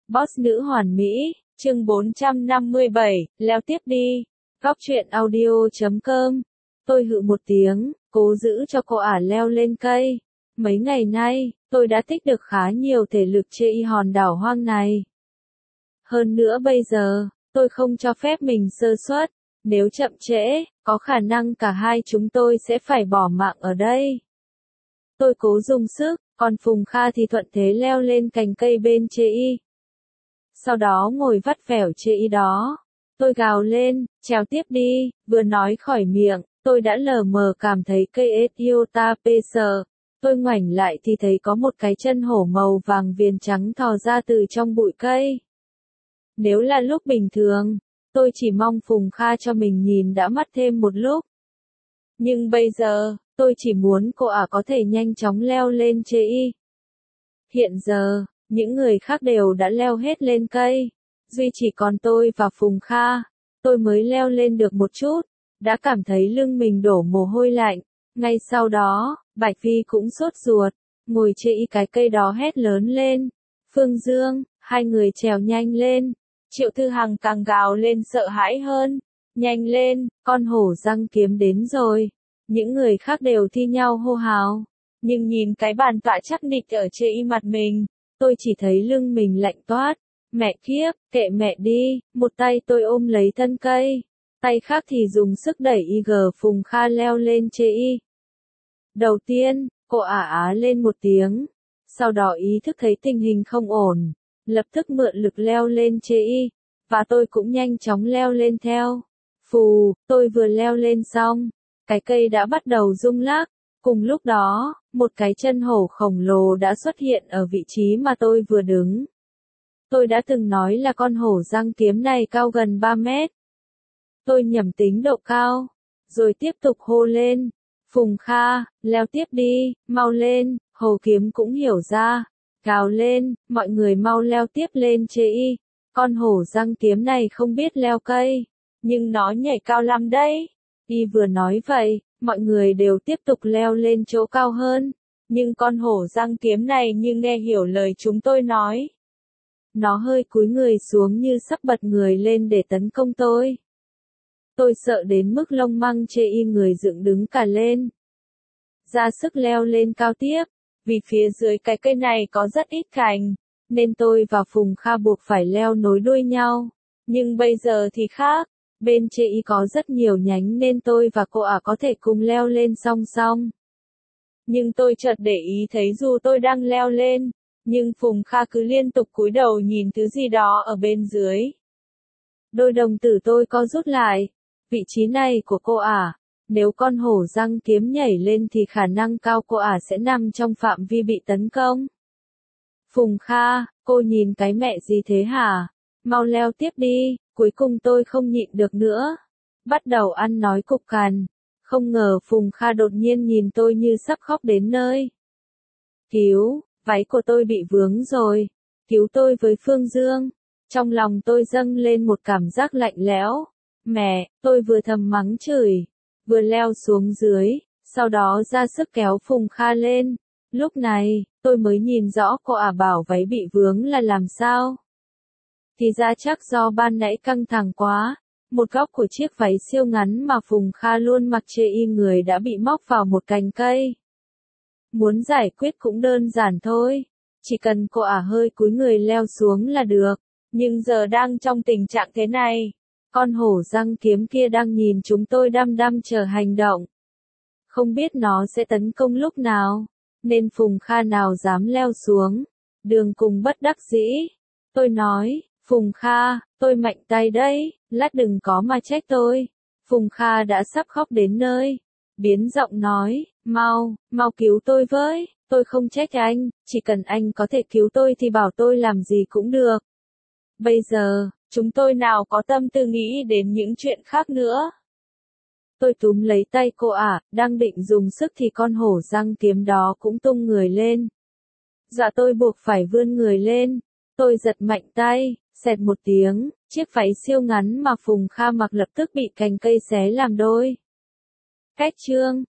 Boss nữ hoàn mỹ, chương 457, leo tiếp đi. Góc truyện audio.com. Tôi hự một tiếng, cố giữ cho cô ả leo lên cây. Mấy ngày nay, tôi đã tích được khá nhiều thể lực trên hòn đảo hoang này. Hơn nữa bây giờ, tôi không cho phép mình sơ suất. Nếu chậm trễ, có khả năng cả hai chúng tôi sẽ phải bỏ mạng ở đây. Tôi cố dùng sức, còn Phùng Kha thì thuận thế leo lên cành cây bên Chê. Sau đó ngồi vắt vẻo Chê đó. Tôi gào lên, trèo tiếp đi, vừa nói khỏi miệng, tôi đã lờ mờ cảm thấy cây Etiota Peser. Tôi ngoảnh lại thì thấy có một cái chân hổ màu vàng viền trắng thò ra từ trong bụi cây. Nếu là lúc bình thường, tôi chỉ mong Phùng Kha cho mình nhìn đã mắt thêm một lúc. Nhưng bây giờ, tôi chỉ muốn cô ả có thể nhanh chóng leo lên Chê. Hiện giờ, những người khác đều đã leo hết lên cây. Duy chỉ còn tôi và Phùng Kha. Tôi mới leo lên được một chút, đã cảm thấy lưng mình đổ mồ hôi lạnh. Ngay sau đó, Bạch Vi cũng sốt ruột, ngồi Chê cái cây đó hét lớn lên. Phương Dương, hai người trèo nhanh lên. Triệu Thư Hằng càng gào lên sợ hãi hơn. Nhanh lên, con hổ răng kiếm đến rồi. Những người khác đều thi nhau hô hào. Nhưng nhìn cái bàn tọa chắc nịch ở Chê mặt mình, tôi chỉ thấy lưng mình lạnh toát. Mẹ kiếp, kệ mẹ đi, một tay tôi ôm lấy thân cây. Tay khác thì dùng sức đẩy Phùng Kha leo lên Chê. Đầu tiên, cô ả á lên một tiếng. Sau đó ý thức thấy tình hình không ổn. Lập tức mượn lực leo lên Chê. Và tôi cũng nhanh chóng leo lên theo. Phù, tôi vừa leo lên xong. Cái cây đã bắt đầu rung lắc. Cùng lúc đó, một cái chân hổ khổng lồ đã xuất hiện ở vị trí mà tôi vừa đứng. Tôi đã từng nói là con hổ răng kiếm này cao gần 3 mét. Tôi nhẩm tính độ cao, rồi tiếp tục hô lên. Phùng Kha, leo tiếp đi, mau lên, hổ kiếm cũng hiểu ra. Gào lên, mọi người mau leo tiếp lên Chê. Con hổ răng kiếm này không biết leo cây, nhưng nó nhảy cao lắm đấy. Y vừa nói vậy, mọi người đều tiếp tục leo lên chỗ cao hơn. Nhưng con hổ răng kiếm này như nghe hiểu lời chúng tôi nói. Nó hơi cúi người xuống như sắp bật người lên để tấn công tôi. Tôi sợ đến mức lông măng Chê người dựng đứng cả lên. Ra sức leo lên cao tiếp, vì phía dưới cái cây này có rất ít cành, nên tôi và Phùng Kha buộc phải leo nối đuôi nhau. Nhưng bây giờ thì khác, bên Chê có rất nhiều nhánh nên tôi và cô ả có thể cùng leo lên song song. Nhưng tôi chợt để ý thấy dù tôi đang leo lên, nhưng Phùng Kha cứ liên tục cúi đầu nhìn thứ gì đó ở bên dưới. Đôi đồng tử tôi co rút lại. Vị trí này của cô ả, nếu con hổ răng kiếm nhảy lên thì khả năng cao cô ả sẽ nằm trong phạm vi bị tấn công. Phùng Kha, cô nhìn cái mẹ gì thế hả? Mau leo tiếp đi, cuối cùng tôi không nhịn được nữa. Bắt đầu ăn nói cục cằn. Không ngờ Phùng Kha đột nhiên nhìn tôi như sắp khóc đến nơi. Cứu, váy của tôi bị vướng rồi. Cứu tôi với Phương Dương. Trong lòng tôi dâng lên một cảm giác lạnh lẽo. Mẹ, tôi vừa thầm mắng chửi, vừa leo xuống dưới, sau đó ra sức kéo Phùng Kha lên. Lúc này, tôi mới nhìn rõ cô ả bảo váy bị vướng là làm sao. Thì ra chắc do ban nãy căng thẳng quá, một góc của chiếc váy siêu ngắn mà Phùng Kha luôn mặc Chê người đã bị móc vào một cành cây. Muốn giải quyết cũng đơn giản thôi, chỉ cần cô ả hơi cúi người leo xuống là được, nhưng giờ đang trong tình trạng thế này. Con hổ răng kiếm kia đang nhìn chúng tôi đăm đăm chờ hành động. Không biết nó sẽ tấn công lúc nào, nên Phùng Kha nào dám leo xuống. Đường cùng bất đắc dĩ. Tôi nói, Phùng Kha, tôi mạnh tay đấy, lát đừng có mà trách tôi. Phùng Kha đã sắp khóc đến nơi. Biến giọng nói, mau cứu tôi với, tôi không trách anh, chỉ cần anh có thể cứu tôi thì bảo tôi làm gì cũng được. Bây giờ, chúng tôi nào có tâm tư nghĩ đến những chuyện khác nữa. Tôi túm lấy tay cô ả, đang định dùng sức thì con hổ răng kiếm đó cũng tung người lên. Dạ tôi buộc phải vươn người lên. Tôi giật mạnh tay, xẹt một tiếng, chiếc váy siêu ngắn mà Phùng Kha mặc lập tức bị cành cây xé làm đôi. Cách chương